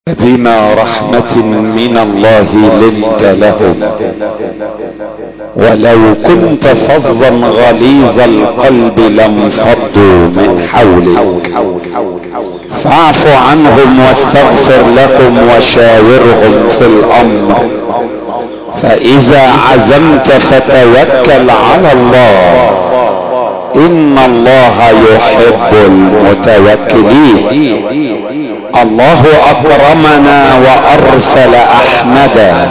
بما رحمة من الله لنت لهم، ولو كنت فظا غليظ القلب لانفضوا من حولك، فاعف عنهم واستغفر لهم وشاورهم في الامر، فاذا عزمت فتوكل على الله، ان الله يحب المتوكلين. الله اكرمنا وارسل احمدا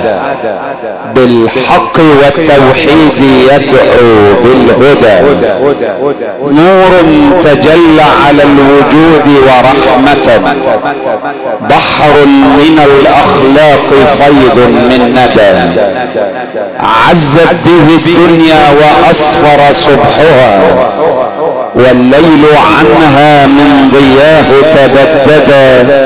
بالحق والتوحيد يدعو بالهدى، نور تجلى على الوجود ورحمة، بحر من الاخلاق فيض من ندى، عزت به الدنيا واسفر صبحها، والليل عنها من ضياه تبددا،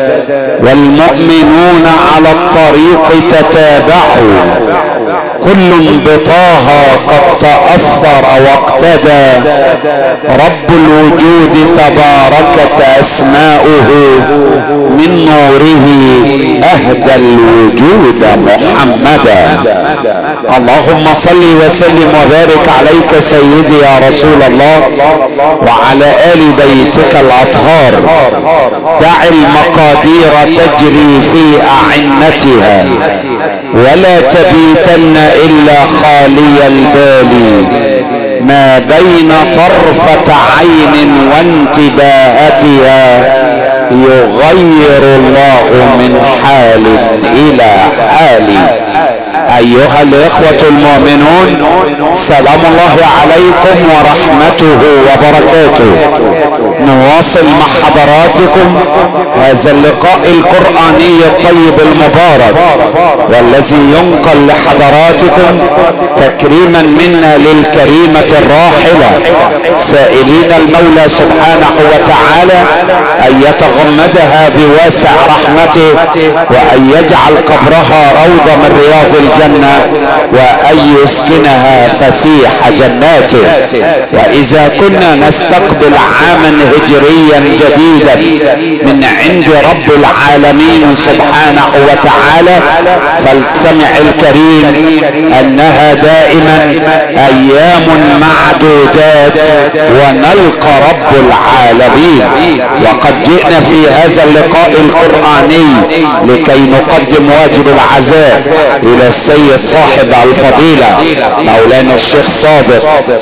والمؤمنون على الطريق تتابعوا، كل بطه قد تأثر واقتدى، رب الوجود تباركت اسماؤه، من نوره اهدى الوجود محمدا. اللهم صل وسلم وبارك عليك سيدي يا رسول الله، وعلى آل بيتك الاطهار. دع المقادير تجري في اعنتها، ولا تبيتن الا خالي البال، ما بين طرفة عين وانتباهتها، يغير الله من حال الى حال. ايها الاخوة المؤمنون، سلام الله عليكم ورحمته وبركاته. نواصل مع حضراتكم هذا اللقاء القرآني الطيب المبارك، والذي ينقل لحضراتكم تكريما منا للكريمة الراحلة، سائلين المولى سبحانه وتعالى ان يتغمدها بواسع رحمته، وان يجعل قبرها روضة من رياض الجنة، وان يسكنها فسيح جناته. واذا كنا نستقبل عاما هجريا جديدا من عند رب العالمين سبحانه وتعالى، فالسمع الكريم انها دائما ايام معدودات ونلقى رب العالمين. وقد جئنا في هذا اللقاء القرآني لكي نقدم واجب العزاء الى السيد صاحب الفضيلة مولانا الشيخ صادق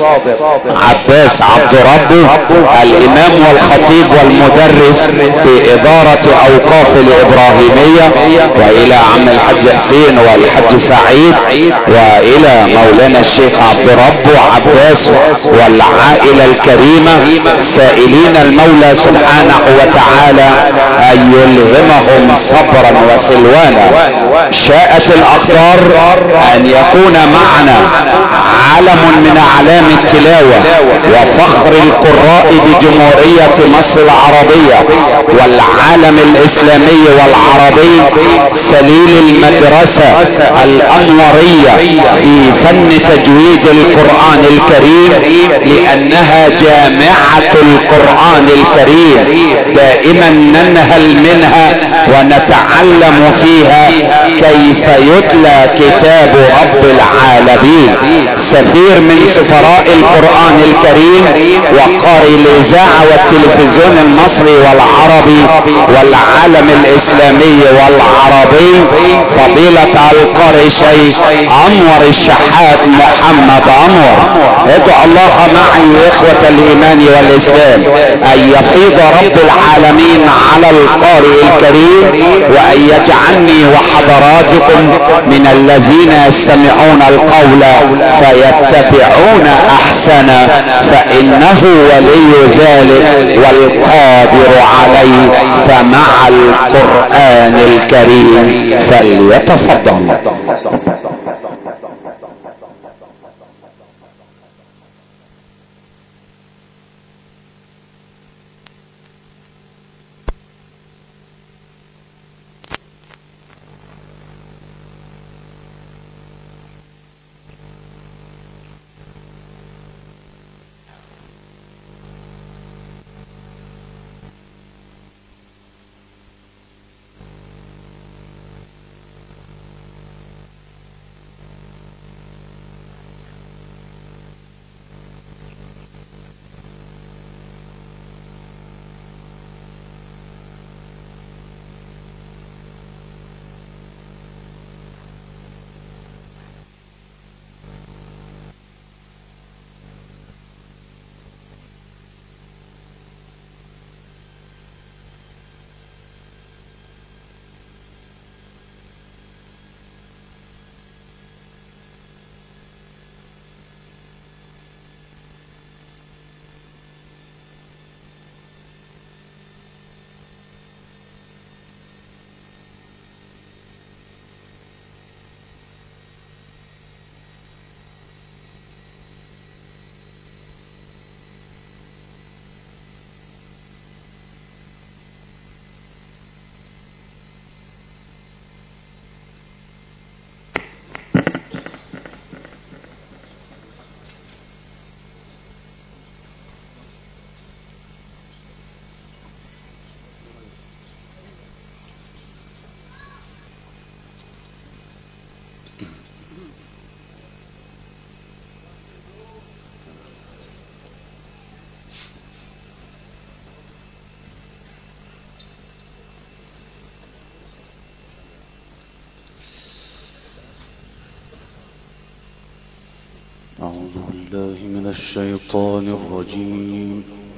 عباس عبد ربه، الامام والخطيب والمدرس في ادارة اوقاف الابراهيمية، والى عم الحج حسين والحج سعيد، والى مولانا الشيخ عبد ربه عباس والعائلة الكريمة، سائلين المولى سبحانه وتعالى ان يلهمهم صبرا وسلوانا. شاءت الاقدار ان يكون معنا علم من اعلام التلاوة وفخر القراء بجمهورية مصر العربية والعالم الاسلامي والعربي، سليل المدرسة الانورية في فن تجويد القرآن الكريم، لانها جامعة القرآن الكريم، دائما ننهل منها ونتعلم فيها كيف يتلى كتاب رب العالمين. سفير من سفراء القرآن الكريم وقارئ الاذاعة والتلفزيون المصري والعربي والعالم الاسلامي والعربي، فضيلة القارئ شيخ انور الشحات محمد انور. ادعو الله معي اخوة الايمان والاسلام ان يفيض رب العالمين على القارئ الكريم، وان يجعلني وحضراتكم من الذين يستمعون القول فيتبعون احسنه، فانه ولي ذلك والقادر عليه. فمع القرآن الكريم فليتفضل. أعوذ بالله من الشيطان الرجيم.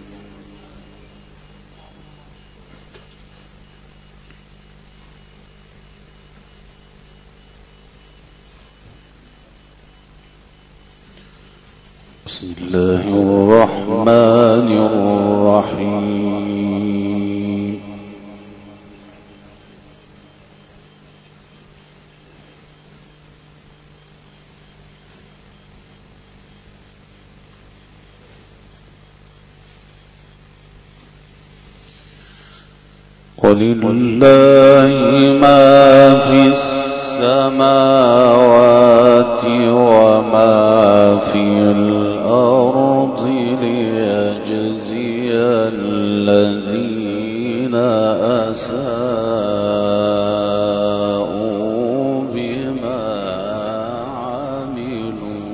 بسم الله الرحمن الرحيم. ولله ما في السماوات وما في الأرض ليجزي الذين أساءوا بما عملوا.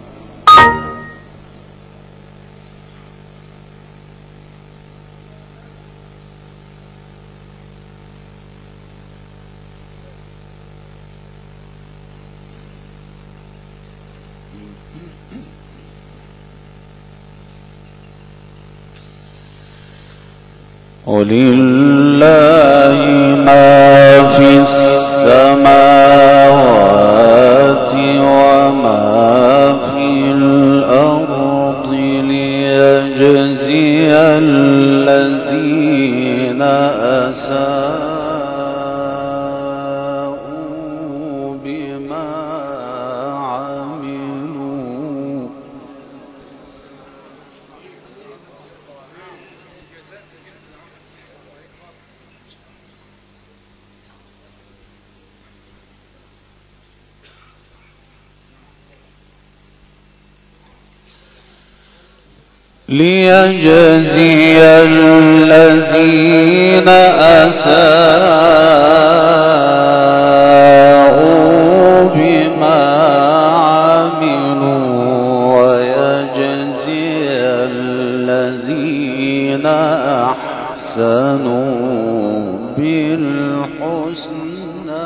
ولله ما في السماوات وما في الأرض ليجزي الذين أساءوا بما عملوا. ليجزي الذين أساءوا بما عملوا ويجزي الذين أحسنوا بالحسنى.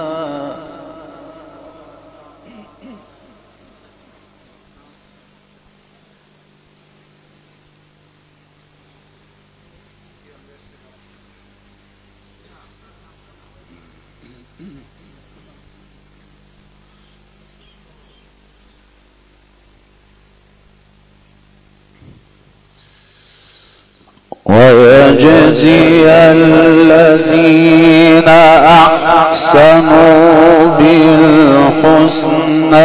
ويجزي الذين أحسنوا بالحسنى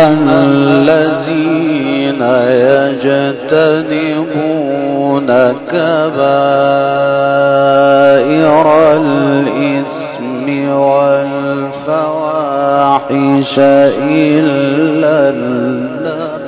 الذين يجتنبون كبائر الإثم والفواحش إلا اللمم.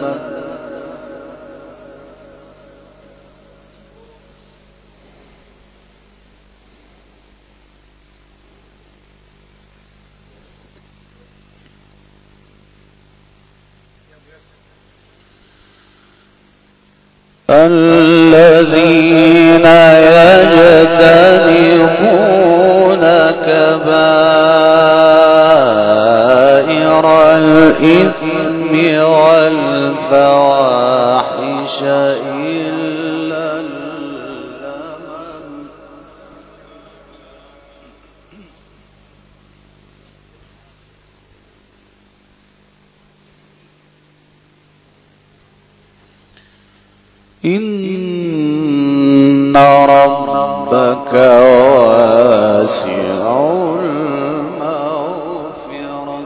الذين يجتنبون كبائر الإثم والفواحش إلا اللمم. إن ربك واسع المغفرة.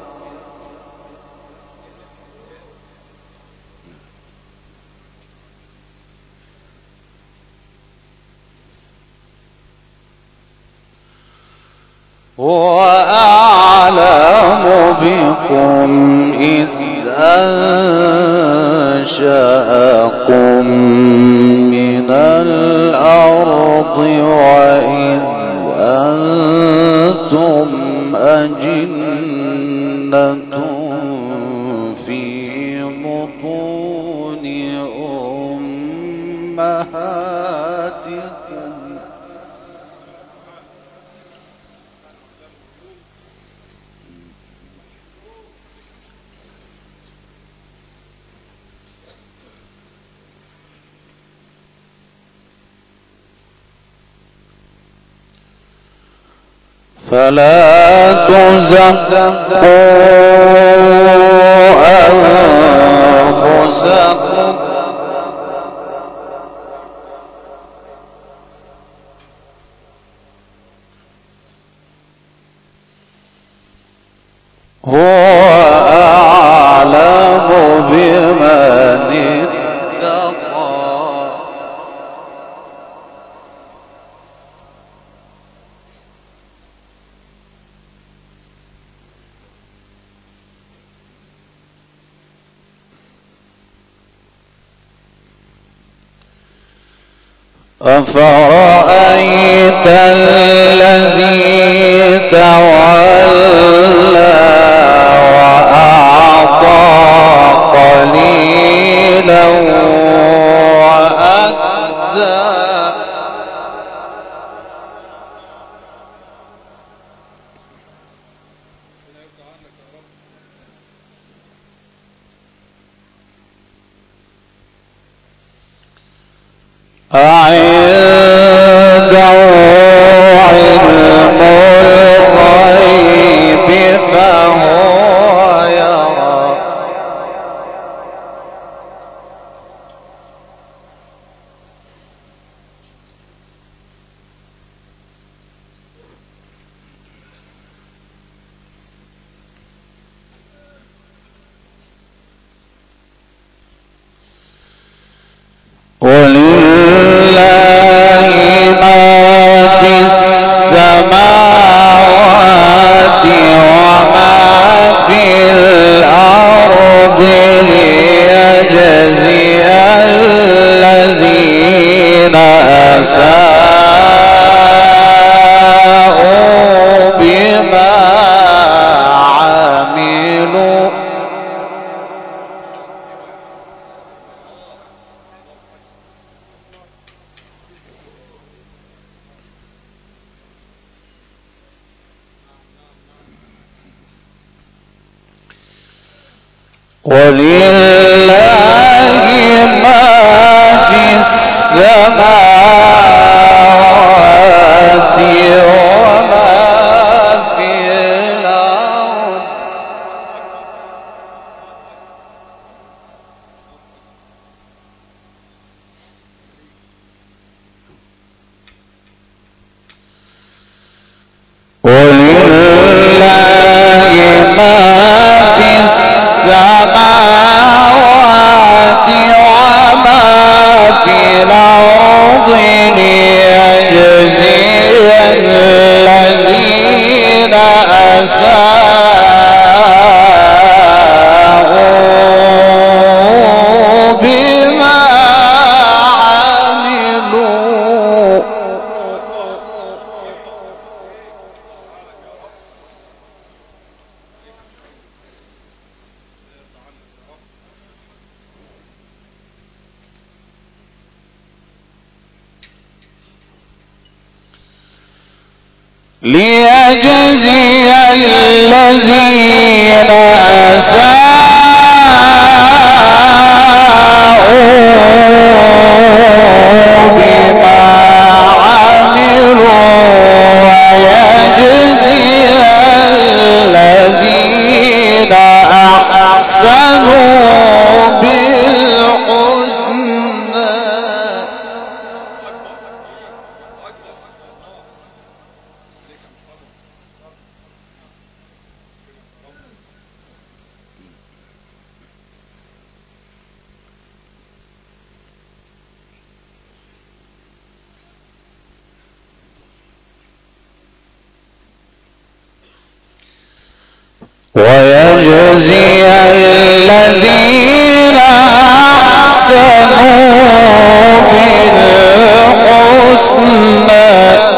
هو أعلم بكم إذ أنشأكم من الأرض وإذ أنتم أجنة في بطون أمهاتكم. فلا تزكوا أنفسكم هو أعلم بمن اتقى. أفرأيت الذي تولى وأعطى قليلا وأكدى أعنده علم الغيب فهو يرى. ولله ما في السماوات وما في الأرض ليجزي الذين أساءوا بما عملوا. ولله ما في السماوات وما في الأرض ولله ما في السماوات وما في الأرض ليجزي الذين أساءوا بما عملوا. ليجزي الذين أساءوا بما عملوا ويجزي الذين أحسنوا بالحسنى. ويجزي الذين أحسنوا بالحسنى.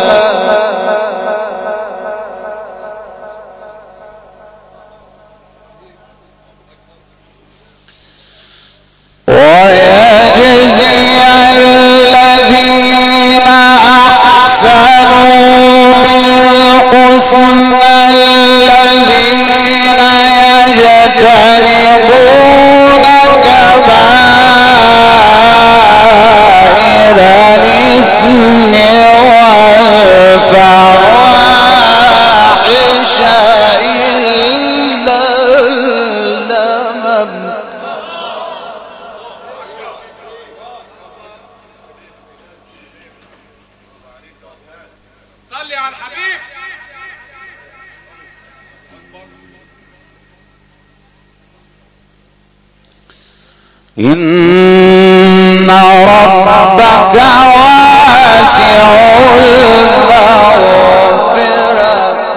ويجزي الذين أحسنوا بالحسنى الذين يجتنبون كبائر الإثم والفواحش إن ربك واسع المغفرة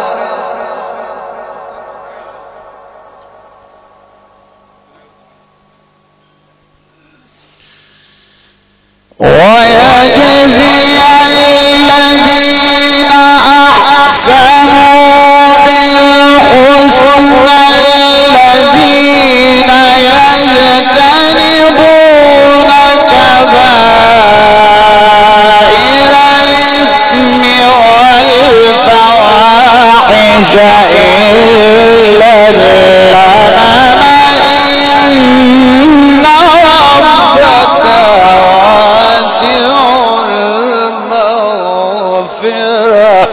ويجزي الذين أحسنوا بالحسنى الذين يجتنبون كبائر الإثم والفواحش إلا اللمم إن ربك واسع المغفرة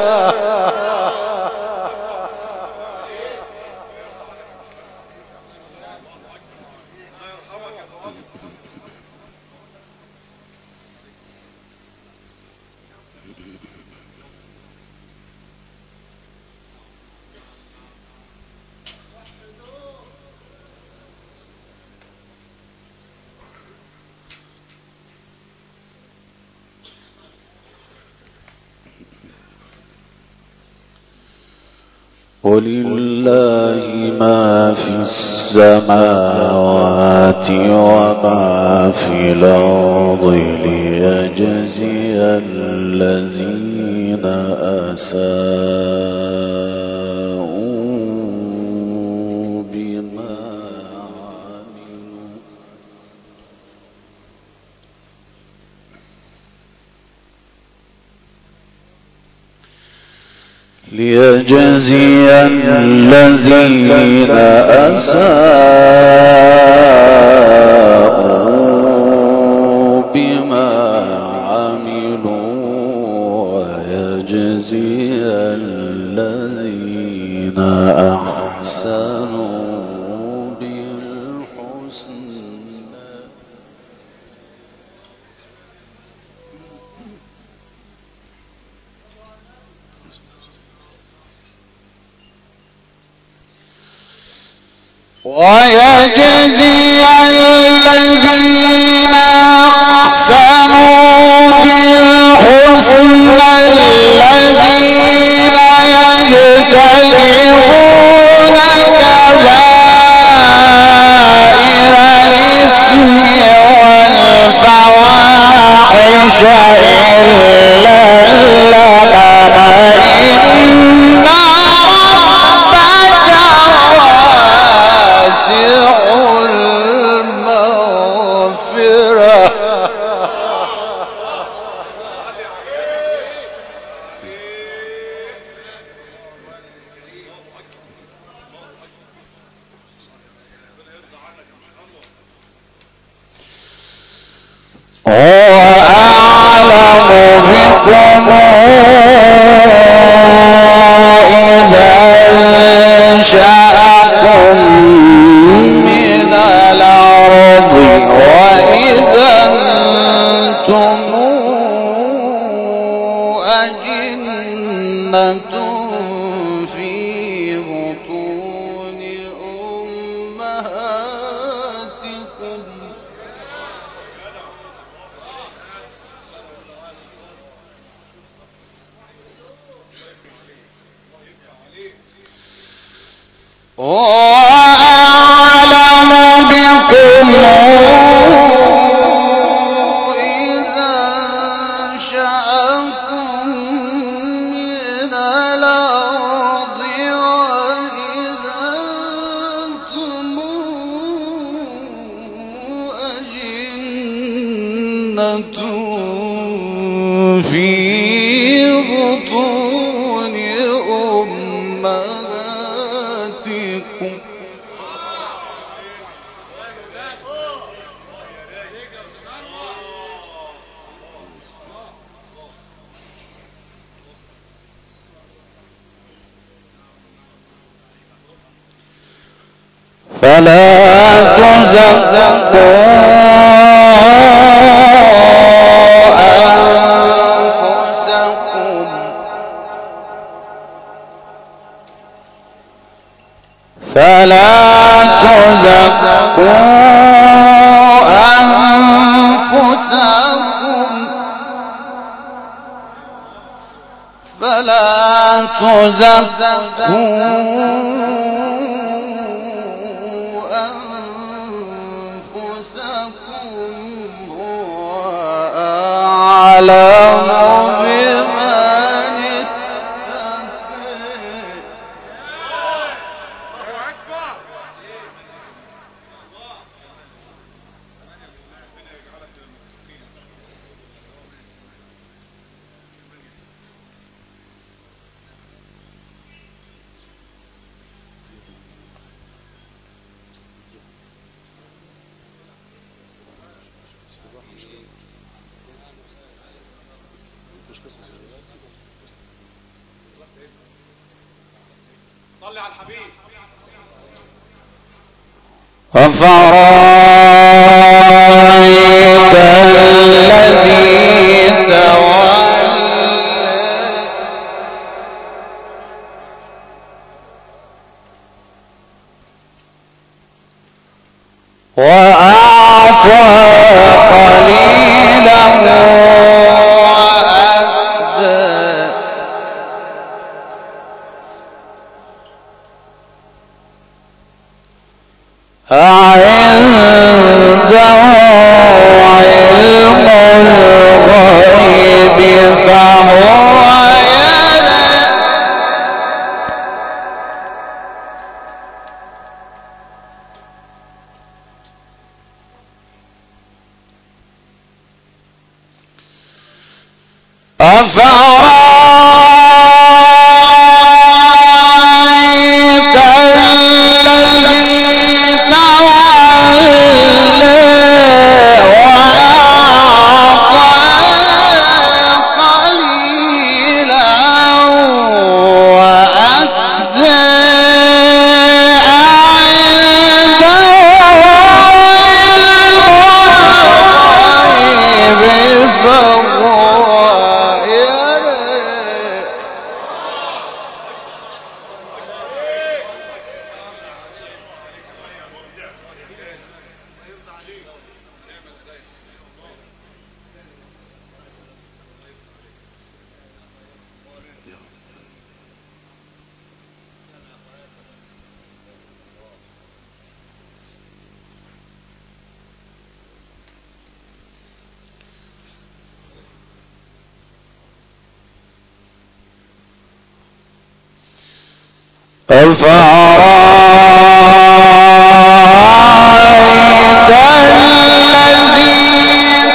ولله ما في السماوات وما في الأرض ليجزي الذين أساءوا بما عملوا ليجزي الذين أساءوا بما عملوا ويجزي الذين أحسنوا بالحسنى ويجزي الذين أحسنوا بالحسنى الذين يجتنبون كبائر الإثم والفواحش إلا اللمم إن ربك واسع المغفرة هو أعلم بكم إذا أنشأكم من الأرض وإذا أنتم أجنة في بطون أمهاتكم وأعلم بكم إذا أنشأكم من الأرض وإذا أنتم أجنة في بطون أمهاتكم فلا تزكوا أنفسكم فلا تزكوا صلي على الحبيب. أفرأيت الذي تولى وأعطى قليلا وأكدى عنده علم الغيب فهو يرى أفرأيت الذي تولى وأعطى قليلا وأكدى عنده الغيب فهو يرى أفرأيت الذي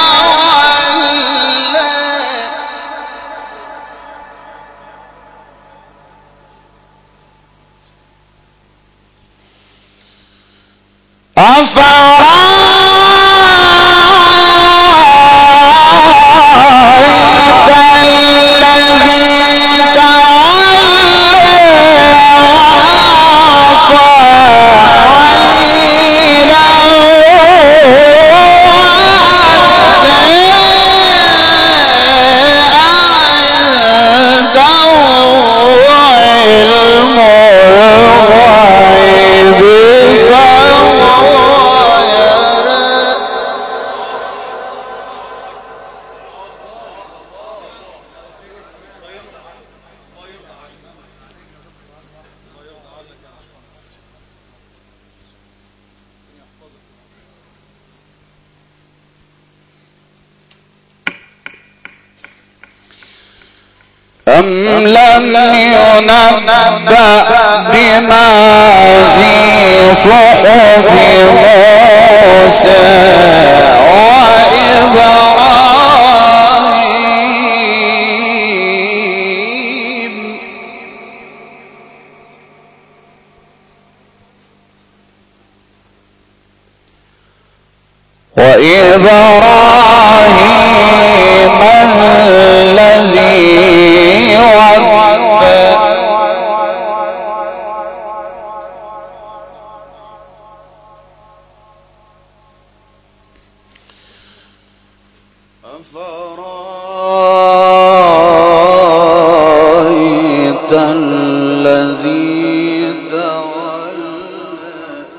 أم لم ينبأ بما في صحف موسى وإبراهيم الذي وفى أفرأيت الذي تولى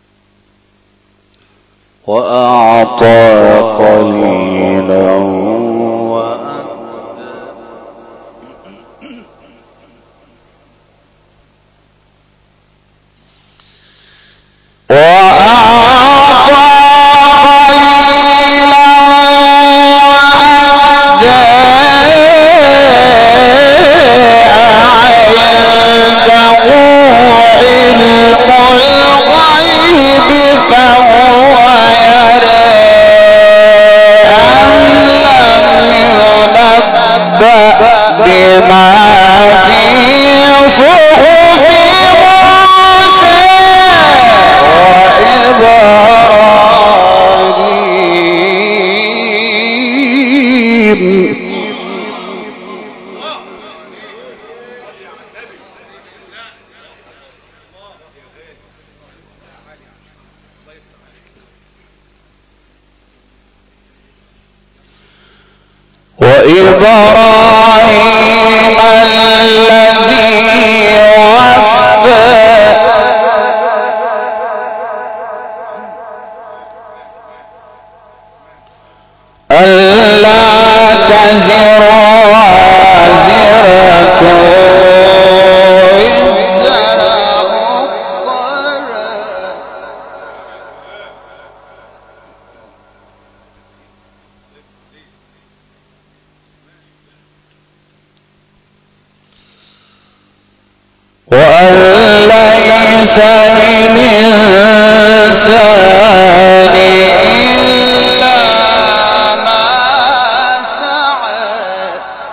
وأعطى قليلا وإبراهيم الذي وفى ألا تزر وازرة وزر أخرى وأن ليس للإنسان إلا ما سعى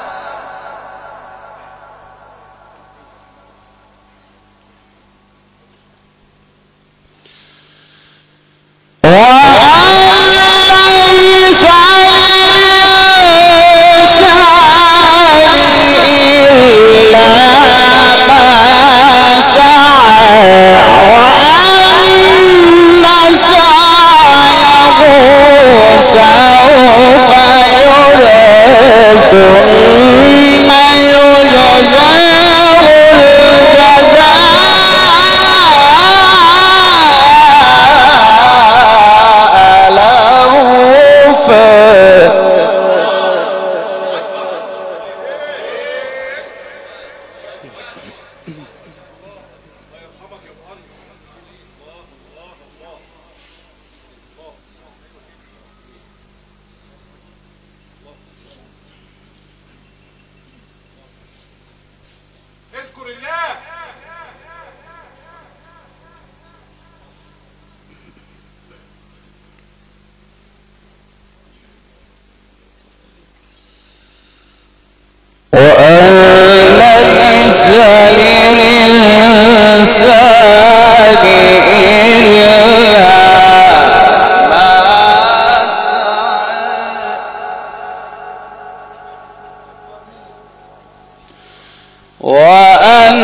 وأن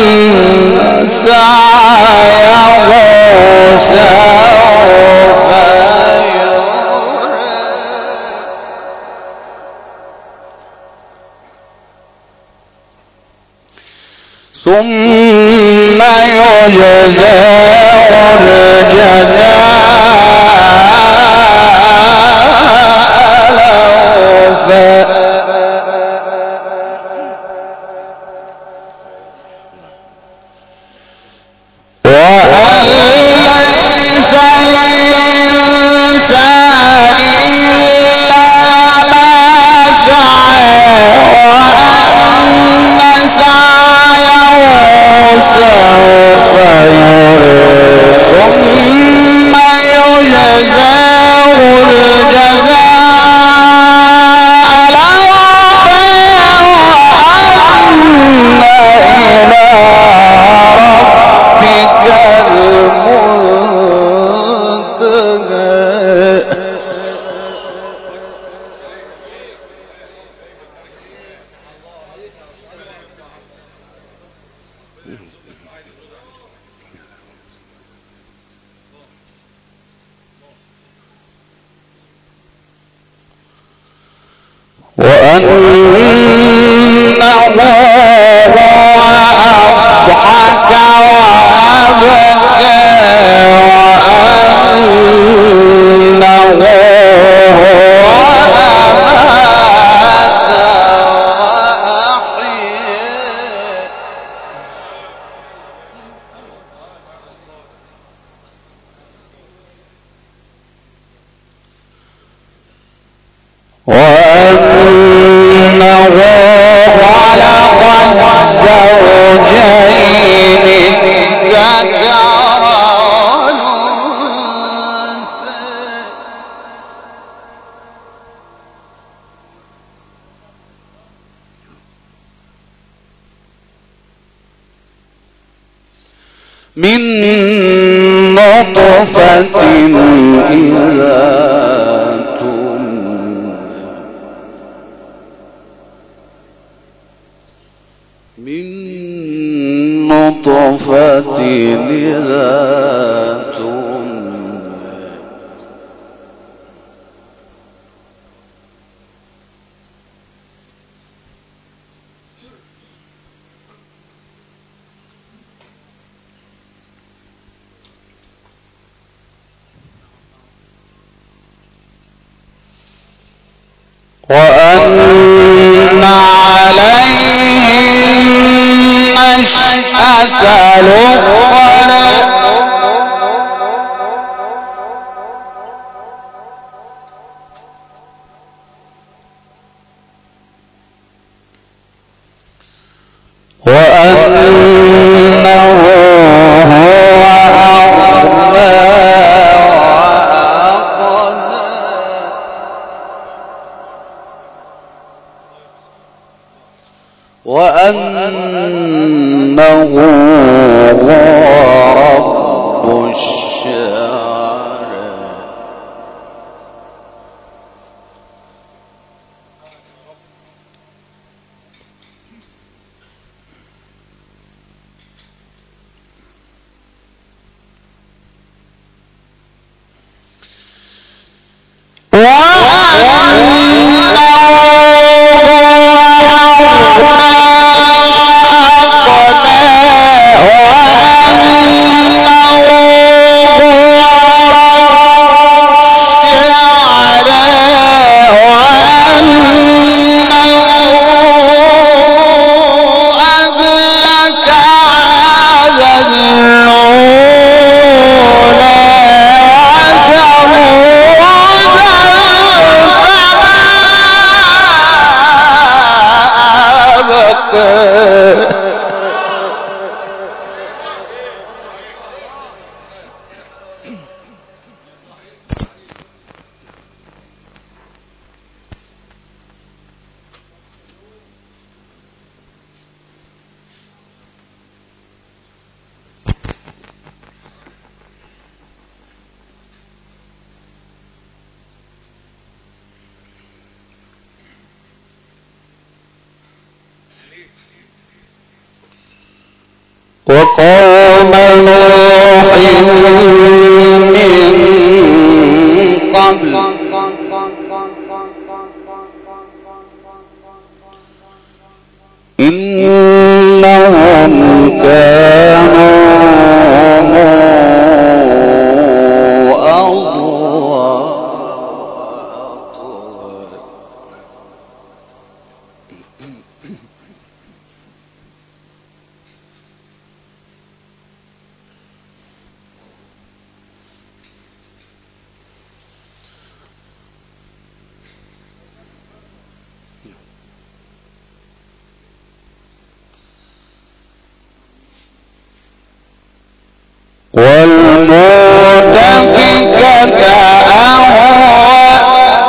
سعيه سوف يرى ثم يجزاه الجزاء الأوفى وأنه أضحك وأبكى وأنه أمات وأحيا من نطفة إذا وأن عليه النشأة الأخرى وأنه هو أغنى وأنه هو رب الشعر وقوم نوح من قبل إنهم كانوا والمؤتفكة أهوى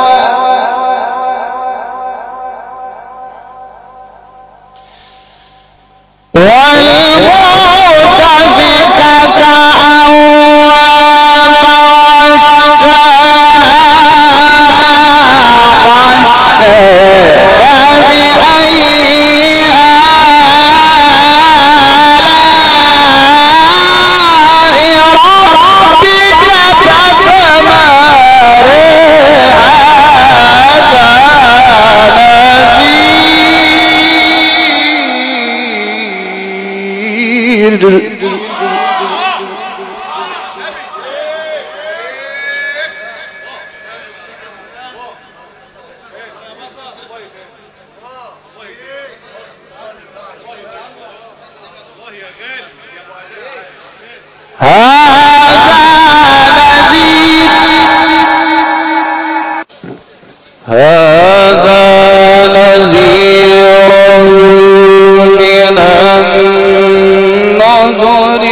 هذا نذير من النذر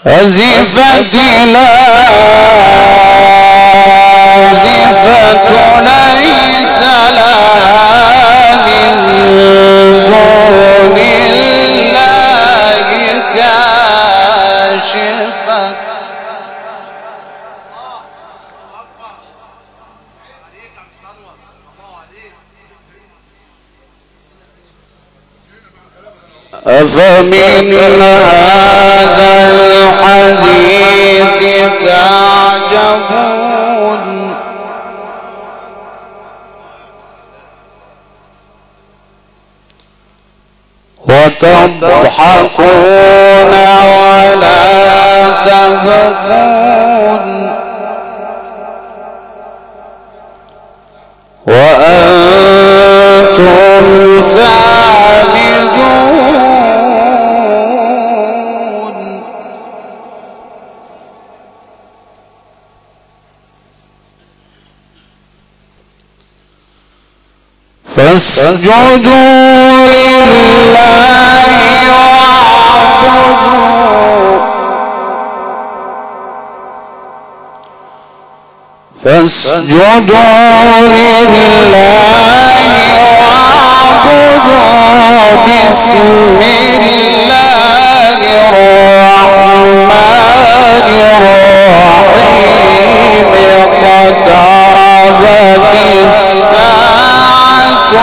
أزفت لازفة ليس لها من دون الله كاشفة أفمن هذا الحديث تعجبون وتضحكون ولا تبكون وأنتم سامدون فاسجدوا لله واعبدوا فاسجدوا لله واعبدوا بسم الله الرحمن الرحيم اقتربت الساعة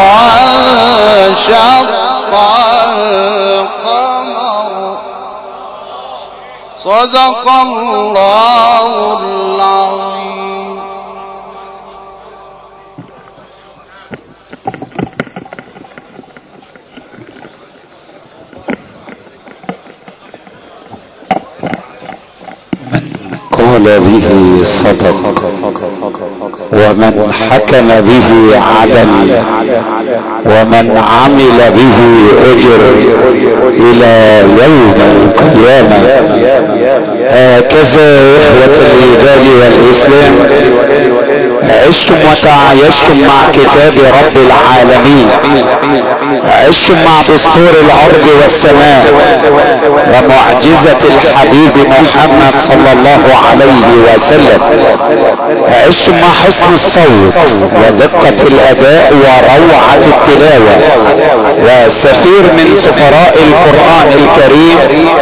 وانشق القمر صدق الله العظيم. قال به صدق ومن حكم به عدل ومن عمل به اجر الى يوم القيامة. هكذا اخوة الايمان والاسلام عشتم وتعايشتم مع كتاب رب العالمين، عشتم مع دستور الارض والسماء ومعجزة الحبيب محمد صلى الله عليه وسلم، عشتم مع حسن الصوت ودقة الاداء وروعة التلاوة وسفير من سفراء القرآن الكريم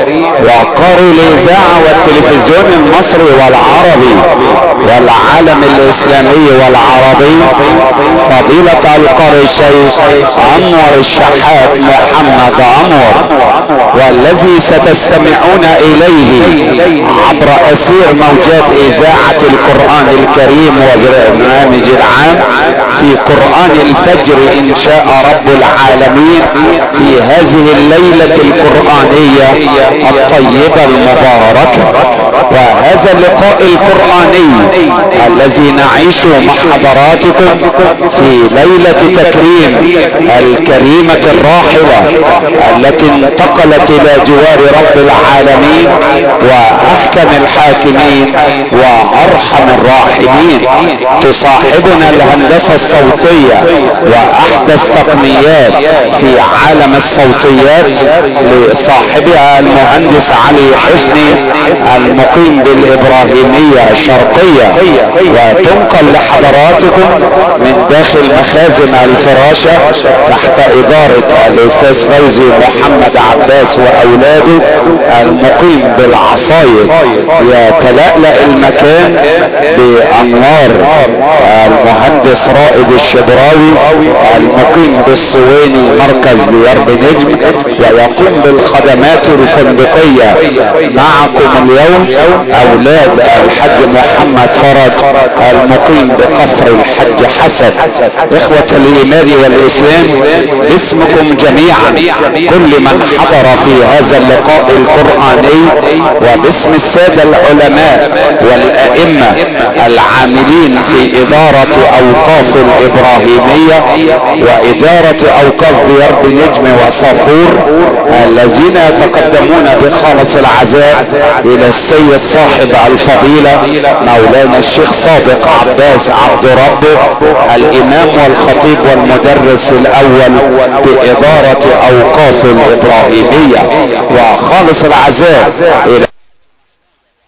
وقارئ الاذاعة والتلفزيون المصري والعربي والعالم الاسلامي والعربي فضيلة القارئ الشيخ انور الشحات محمد انور، والذي ستستمعون اليه عبر اثير موجات اذاعة القرآن الكريم والبرنامج العام في قرآن الفجر ان شاء رب العالمين في هذه الليلة القرآنية الطيبة المباركة. وهذا اللقاء القرآني الذي نعيشه مع حضراتكم في ليلة تكريم الكريمة الراحلة التي انتقلت الى جوار رب العالمين واحكم الحاكمين وارحم الراحمين. تصاحبنا الهندسة الصوتية واحدث تقنيات في عالم الصوتيات لصاحبها المهندس علي حسني المقيم بالابراهيمية الشرقية، وتنقل لحضراتكم من داخل مخازن الفراشة تحت ادارة الاستاذ فوزي محمد عباس واولاده المقيم بالعصايد. يتلألأ المكان بانوار المهندس رائد الشبراوي المقيم بالصويني مركز ديار نجم، ويقوم بالخدمات الفندقية. معكم اليوم اولاد الحج محمد فرج المقيم بقصر الحج حسن. اخوة الايمان والاسلام باسمكم جميعا كل من حضر في هذا اللقاء القرآني وباسم السادة العلماء والائمة العاملين في ادارة اوقاف الابراهيمية وادارة اوقاف ديار نجم وصافور الذين يتقدمون بخالص العزاء الى السيد صاحب الفضيلة مولانا الشيخ صادق عباس عبد ربه الامام والخطيب والمدرس الاول بادارة اوقاف الابراهيمية، وخالص العزاء الى